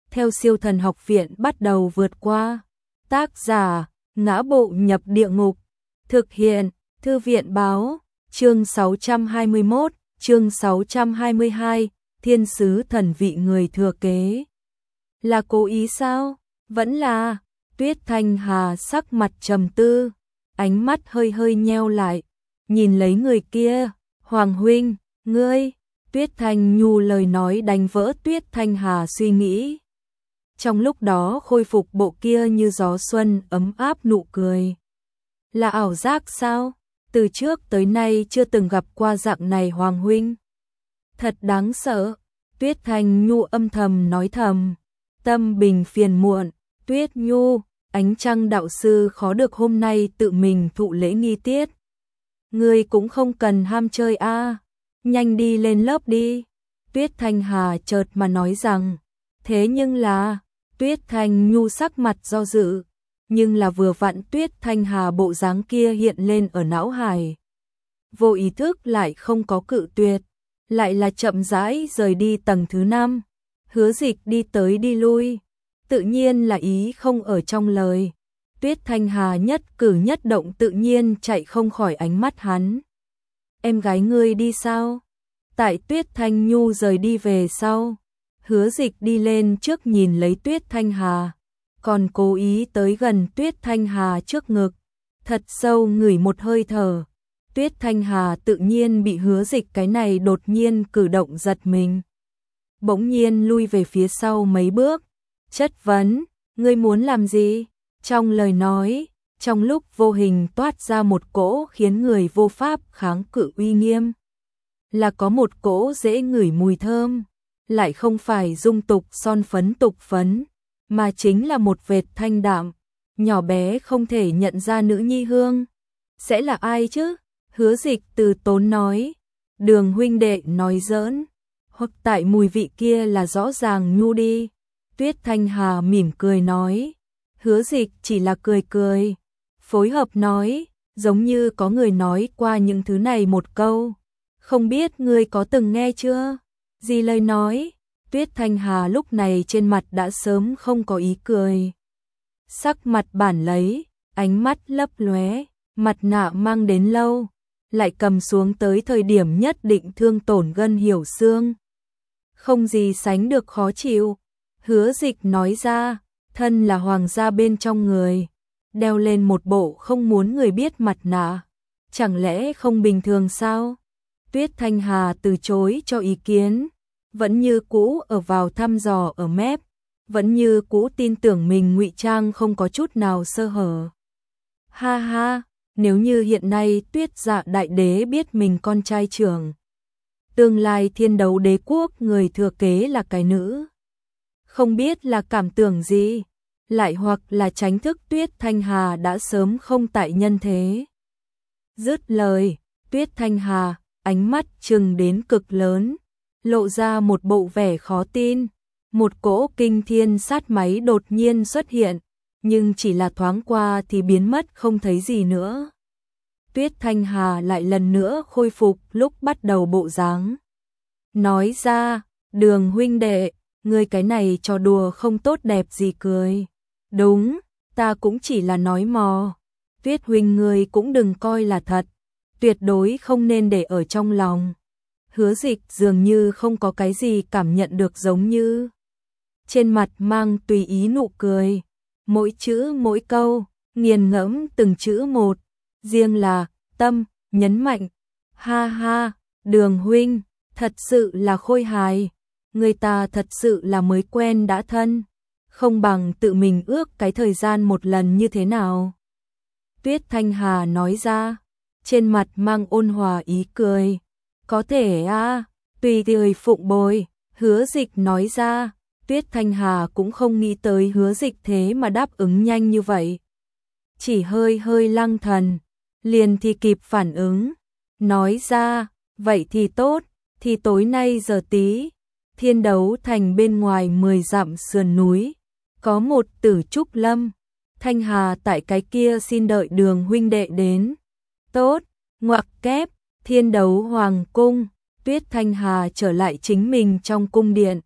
theo Siêu Thần Học Viện bắt đầu vượt qua. Tác giả: Ngã Bộ Nhập Địa Ngục. Thực hiện: Thư viện báo. Chương 621, chương 622, Thiên sứ thần vị người thừa kế. Là cố ý sao? Vẫn là. Tuyết Thanh Hà sắc mặt trầm tư, ánh mắt hơi hơi nheo lại, nhìn lấy người kia. Hoàng huynh, ngươi. Tuyết Thanh Nhu lời nói đánh vỡ Tuyết Thanh Hà suy nghĩ. Trong lúc đó khôi phục bộ kia như gió xuân ấm áp nụ cười. Là ảo giác sao? Từ trước tới nay chưa từng gặp qua dạng này Hoàng huynh. Thật đáng sợ. Tuyết Thanh Nhu âm thầm nói thầm. Tâm bình phiền muộn. Tuyết Nhu, ánh trăng đạo sư khó được hôm nay tự mình thụ lễ nghi tiết. Ngươi cũng không cần ham chơi a, nhanh đi lên lớp đi. Tuyết Thanh Hà chợt mà nói rằng. Thế nhưng là, Tuyết Thanh Nhu sắc mặt do dự, nhưng là vừa vặn Tuyết Thanh Hà bộ dáng kia hiện lên ở não hải. Vô ý thức lại không có cự tuyệt, lại là chậm rãi rời đi tầng thứ 5. Hứa Dịch đi tới đi lui, tự nhiên là ý không ở trong lời. Tuyết Thanh Hà nhất cử nhất động tự nhiên chạy không khỏi ánh mắt hắn. Em gái ngươi đi sao? Tại Tuyết Thanh Nhu rời đi về sau, Hứa Dịch đi lên trước nhìn lấy Tuyết Thanh Hà, còn cố ý tới gần Tuyết Thanh Hà trước ngực, thật sâu ngửi một hơi thở. Tuyết Thanh Hà tự nhiên bị Hứa Dịch cái này đột nhiên cử động giật mình. Bỗng nhiên lui về phía sau mấy bước, chất vấn, ngươi muốn làm gì? Trong lời nói, trong lúc vô hình toát ra một cỗ khiến người vô pháp kháng cự uy nghiêm. Là có một cỗ dễ ngửi mùi thơm, lại không phải dung tục son phấn tục phấn, mà chính là một vệt thanh đạm, nhỏ bé không thể nhận ra nữ nhi hương. Sẽ là ai chứ? Hứa Dịch từ tốn nói. Đường huynh đệ nói giỡn, hoặc tại mùi vị kia là rõ ràng nhu đi. Tuyết Thanh Hà mỉm cười nói. Hứa Dịch chỉ là cười cười, phối hợp nói, giống như có người nói qua những thứ này một câu. Không biết ngươi có từng nghe chưa? Gì lời nói? Tuyết Thanh Hà lúc này trên mặt đã sớm không có ý cười. Sắc mặt bản lấy, ánh mắt lấp lóe, mặt nạ mang đến lâu, lại cầm xuống tới thời điểm nhất định thương tổn gân hiểu xương. Không gì sánh được khó chịu. Hứa Dịch nói ra, thân là hoàng gia bên trong người, đeo lên một bộ không muốn người biết mặt nạ, chẳng lẽ không bình thường sao? Tuyết Thanh Hà từ chối cho ý kiến, vẫn như cũ ở vào thăm dò ở mép, vẫn như cũ tin tưởng mình ngụy trang không có chút nào sơ hở. Ha ha, nếu như hiện nay Tuyết Dạ đại đế biết mình con trai trưởng, tương lai Thiên Đấu Đế quốc người thừa kế là cái nữ, không biết là cảm tưởng gì, lại hoặc là tránh thức Tuyết Thanh Hà đã sớm không tại nhân thế. Dứt lời, Tuyết Thanh Hà ánh mắt trừng đến cực lớn, lộ ra một bộ vẻ khó tin. Một cỗ kinh thiên sát máy đột nhiên xuất hiện, nhưng chỉ là thoáng qua thì biến mất không thấy gì nữa. Tuyết Thanh Hà lại lần nữa khôi phục lúc bắt đầu bộ dáng. Nói ra, Đường huynh đệ, ngươi cái này trò đùa không tốt đẹp gì cười. Đúng, ta cũng chỉ là nói mò. Tuyết huynh ngươi cũng đừng coi là thật, tuyệt đối không nên để ở trong lòng. Hứa Dịch dường như không có cái gì cảm nhận được giống như. Trên mặt mang tùy ý nụ cười, mỗi chữ mỗi câu, nghiền ngẫm từng chữ một, riêng là tâm, nhấn mạnh. Ha ha, Đường huynh, thật sự là khôi hài, người ta thật sự là mới quen đã thân, không bằng tự mình ước cái thời gian một lần như thế nào. Tuyết Thanh Hà nói ra, trên mặt mang ôn hòa ý cười. Có thể a, tùy người phụng bồi. Hứa Dịch nói ra. Tuyết Thanh Hà cũng không nghĩ tới Hứa Dịch thế mà đáp ứng nhanh như vậy. Chỉ hơi hơi lăng thần, liền thì kịp phản ứng. Nói ra, vậy thì tốt, thì tối nay giờ tí, Thiên Đấu Thành bên ngoài 10 dặm sườn núi, có một Tử Trúc Lâm. Thanh Hà tại cái kia xin đợi Đường huynh đệ đến. Tốt, ngoặc kép, Thiên Đấu Hoàng cung. Tuyết Thanh Hà trở lại chính mình trong cung điện,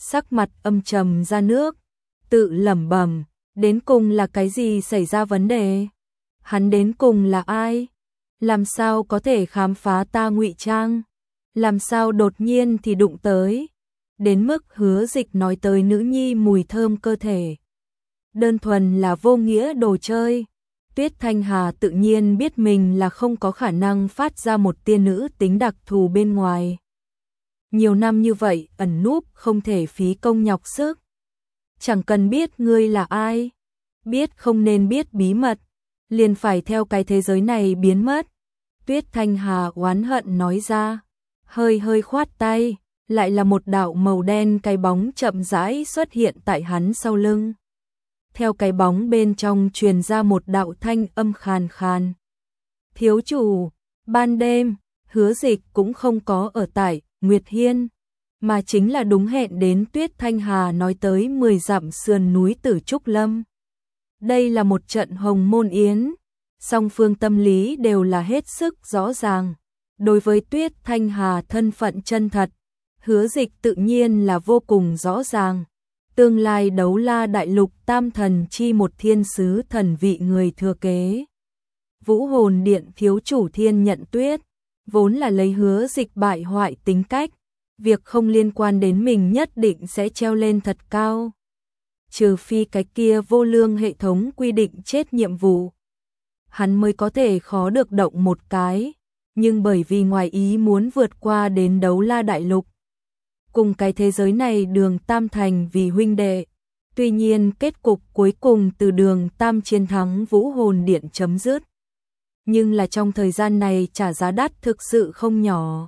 sắc mặt âm trầm ra nước, tự lẩm bẩm, đến cùng là cái gì xảy ra vấn đề? Hắn đến cùng là ai? Làm sao có thể khám phá ta ngụy trang? Làm sao đột nhiên thì đụng tới? Đến mức Hứa Dịch nói tới nữ nhi mùi thơm cơ thể. Đơn thuần là vô nghĩa đồ chơi. Tuyết Thanh Hà tự nhiên biết mình là không có khả năng phát ra một tia nữ tính đặc thù bên ngoài. Nhiều năm như vậy ẩn núp không thể phí công nhọc sức. Chẳng cần biết ngươi là ai, biết không nên biết bí mật, liền phải theo cái thế giới này biến mất. Tuyết Thanh Hà oán hận nói ra, hơi hơi khoát tay, lại là một đạo màu đen cái bóng chậm rãi xuất hiện tại hắn sau lưng. Theo cái bóng bên trong truyền ra một đạo thanh âm khàn khàn. Thiếu chủ, ban đêm, Hứa Dịch cũng không có ở tại Nguyệt Hiên, mà chính là đúng hẹn đến Tuyết Thanh Hà nói tới 10 dặm sườn núi Tử Trúc Lâm. Đây là một trận hồng môn yến, song phương tâm lý đều là hết sức rõ ràng. Đối với Tuyết Thanh Hà thân phận chân thật, Hứa Dịch tự nhiên là vô cùng rõ ràng. Tương lai Đấu La Đại Lục tam thần chi một thiên sứ thần vị người thừa kế. Vũ Hồn Điện thiếu chủ Thiên Nhận Tuyết, vốn là lấy Hứa Dịch bại hoại tính cách, việc không liên quan đến mình nhất định sẽ treo lên thật cao. Trừ phi cái kia vô lương hệ thống quy định chết nhiệm vụ, hắn mới có thể khó được động một cái, nhưng bởi vì ngoài ý muốn vượt qua đến Đấu La Đại Lục, cùng cái thế giới này Đường Tam thành vì huynh đệ. Tuy nhiên kết cục cuối cùng từ Đường Tam chiến thắng Vũ Hồn Điện chấm dứt. Nhưng là trong thời gian này trả giá đắt thực sự không nhỏ.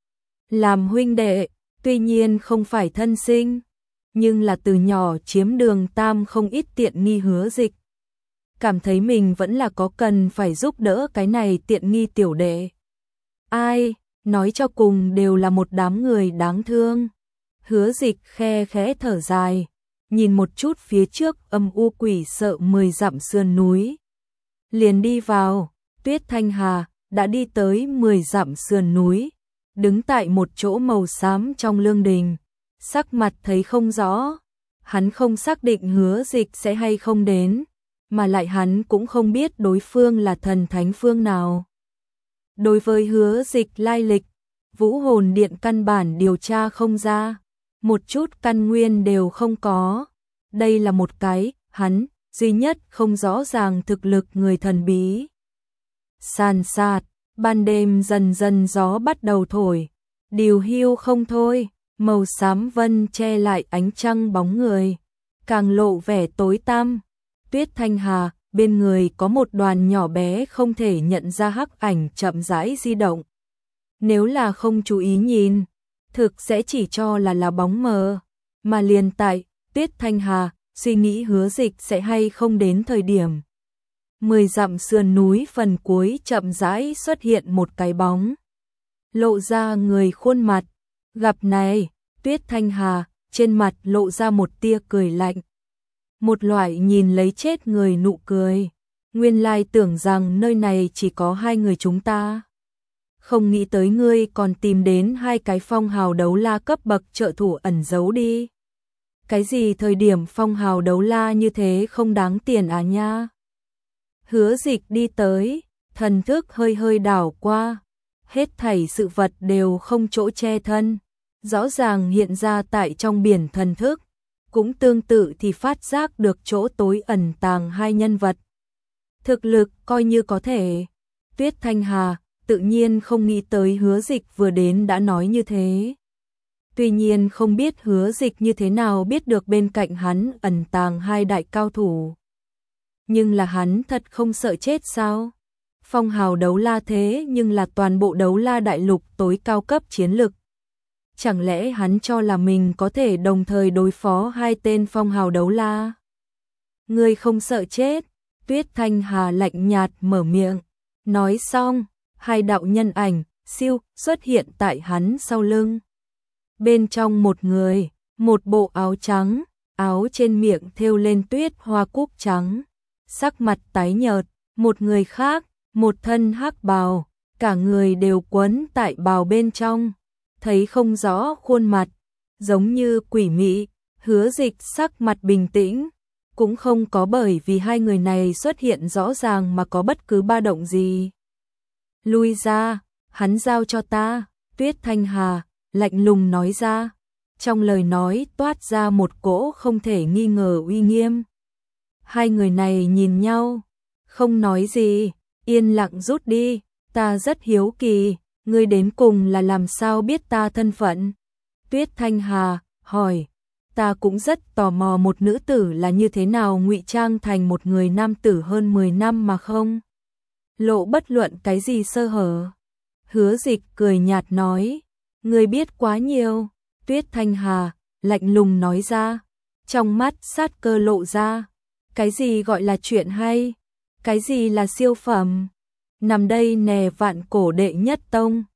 Làm huynh đệ, tuy nhiên không phải thân sinh, nhưng là từ nhỏ chiếm Đường Tam không ít tiện nghi. Hứa Dịch cảm thấy mình vẫn là có cần phải giúp đỡ cái này tiện nghi tiểu đệ. Ai, nói cho cùng đều là một đám người đáng thương. Hứa Dịch khe khẽ thở dài, nhìn một chút phía trước âm u quỷ sợ 10 dặm sườn núi. Liền đi vào, Tuyết Thanh Hà đã đi tới 10 dặm sườn núi, đứng tại một chỗ màu xám trong lương đình, sắc mặt thấy không rõ. Hắn không xác định Hứa Dịch sẽ hay không đến, mà lại hắn cũng không biết đối phương là thần thánh phương nào. Đối với Hứa Dịch lai lịch, Vũ Hồn Điện căn bản điều tra không ra, một chút căn nguyên đều không có. Đây là một cái, hắn, duy nhất không rõ ràng thực lực người thần bí. Sàn sạt, ban đêm dần dần gió bắt đầu thổi, điều hưu không thôi, màu xám vân che lại ánh trăng bóng người, càng lộ vẻ tối tăm. Tuyết Thanh Hà, bên người có một đoàn nhỏ bé không thể nhận ra hắc ảnh chậm rãi di động. Nếu là không chú ý nhìn, thực sẽ chỉ cho là bóng mờ, mà liền tại Tuyết Thanh Hà suy nghĩ Hứa Dịch sẽ hay không đến thời điểm. 10 dặm sườn núi phần cuối chậm rãi xuất hiện một cái bóng, lộ ra người khuôn mặt. Gặp này, Tuyết Thanh Hà trên mặt lộ ra một tia cười lạnh, một loại nhìn lấy chết người nụ cười. Nguyên lai tưởng rằng nơi này chỉ có hai người chúng ta, không nghĩ tới ngươi còn tìm đến hai cái phong hào đấu la cấp bậc trợ thủ ẩn giấu đi. Cái gì thời điểm phong hào đấu la như thế không đáng tiền à nha. Hứa Dịch đi tới, thần thức hơi hơi đảo qua, hết thảy sự vật đều không chỗ che thân, rõ ràng hiện ra tại trong biển thần thức, cũng tương tự thì phát giác được chỗ tối ẩn tàng hai nhân vật. Thực lực coi như có thể. Tuyết Thanh Hà tự nhiên không nghĩ tới Hứa Dịch vừa đến đã nói như thế. Tuy nhiên không biết Hứa Dịch như thế nào biết được bên cạnh hắn ẩn tàng hai đại cao thủ. Nhưng là hắn thật không sợ chết sao? Phong hào đấu la thế nhưng là toàn bộ Đấu La Đại Lục tối cao cấp chiến lực. Chẳng lẽ hắn cho là mình có thể đồng thời đối phó hai tên phong hào đấu la? Ngươi không sợ chết? Tuyết Thanh Hà lạnh nhạt mở miệng. Nói xong, hai đạo nhân ảnh siêu xuất hiện tại hắn sau lưng. Bên trong một người, một bộ áo trắng, áo trên miệng thêu lên tuyết hoa cúc trắng, sắc mặt tái nhợt. Một người khác, một thân hắc bào, cả người đều quấn tại bào bên trong, thấy không rõ khuôn mặt, giống như quỷ mị, Hứa Dịch sắc mặt bình tĩnh, cũng không có bởi vì hai người này xuất hiện rõ ràng mà có bất cứ ba động gì. Lui ra, hắn giao cho ta, Tuyết Thanh Hà lạnh lùng nói ra, trong lời nói toát ra một cỗ không thể nghi ngờ uy nghiêm. Hai người này nhìn nhau, không nói gì, yên lặng rút đi. Ta rất hiếu kỳ, ngươi đến cùng là làm sao biết ta thân phận? Tuyết Thanh Hà hỏi, ta cũng rất tò mò một nữ tử là như thế nào ngụy trang thành một người nam tử hơn 10 năm mà không lộ bất luận cái gì sơ hở. Hứa Dịch cười nhạt nói, ngươi biết quá nhiều. Tuyết Thanh Hà lạnh lùng nói ra, trong mắt sát cơ lộ ra, cái gì gọi là chuyện hay, cái gì là siêu phẩm, nằm đây nè Vạn Cổ đệ nhất tông,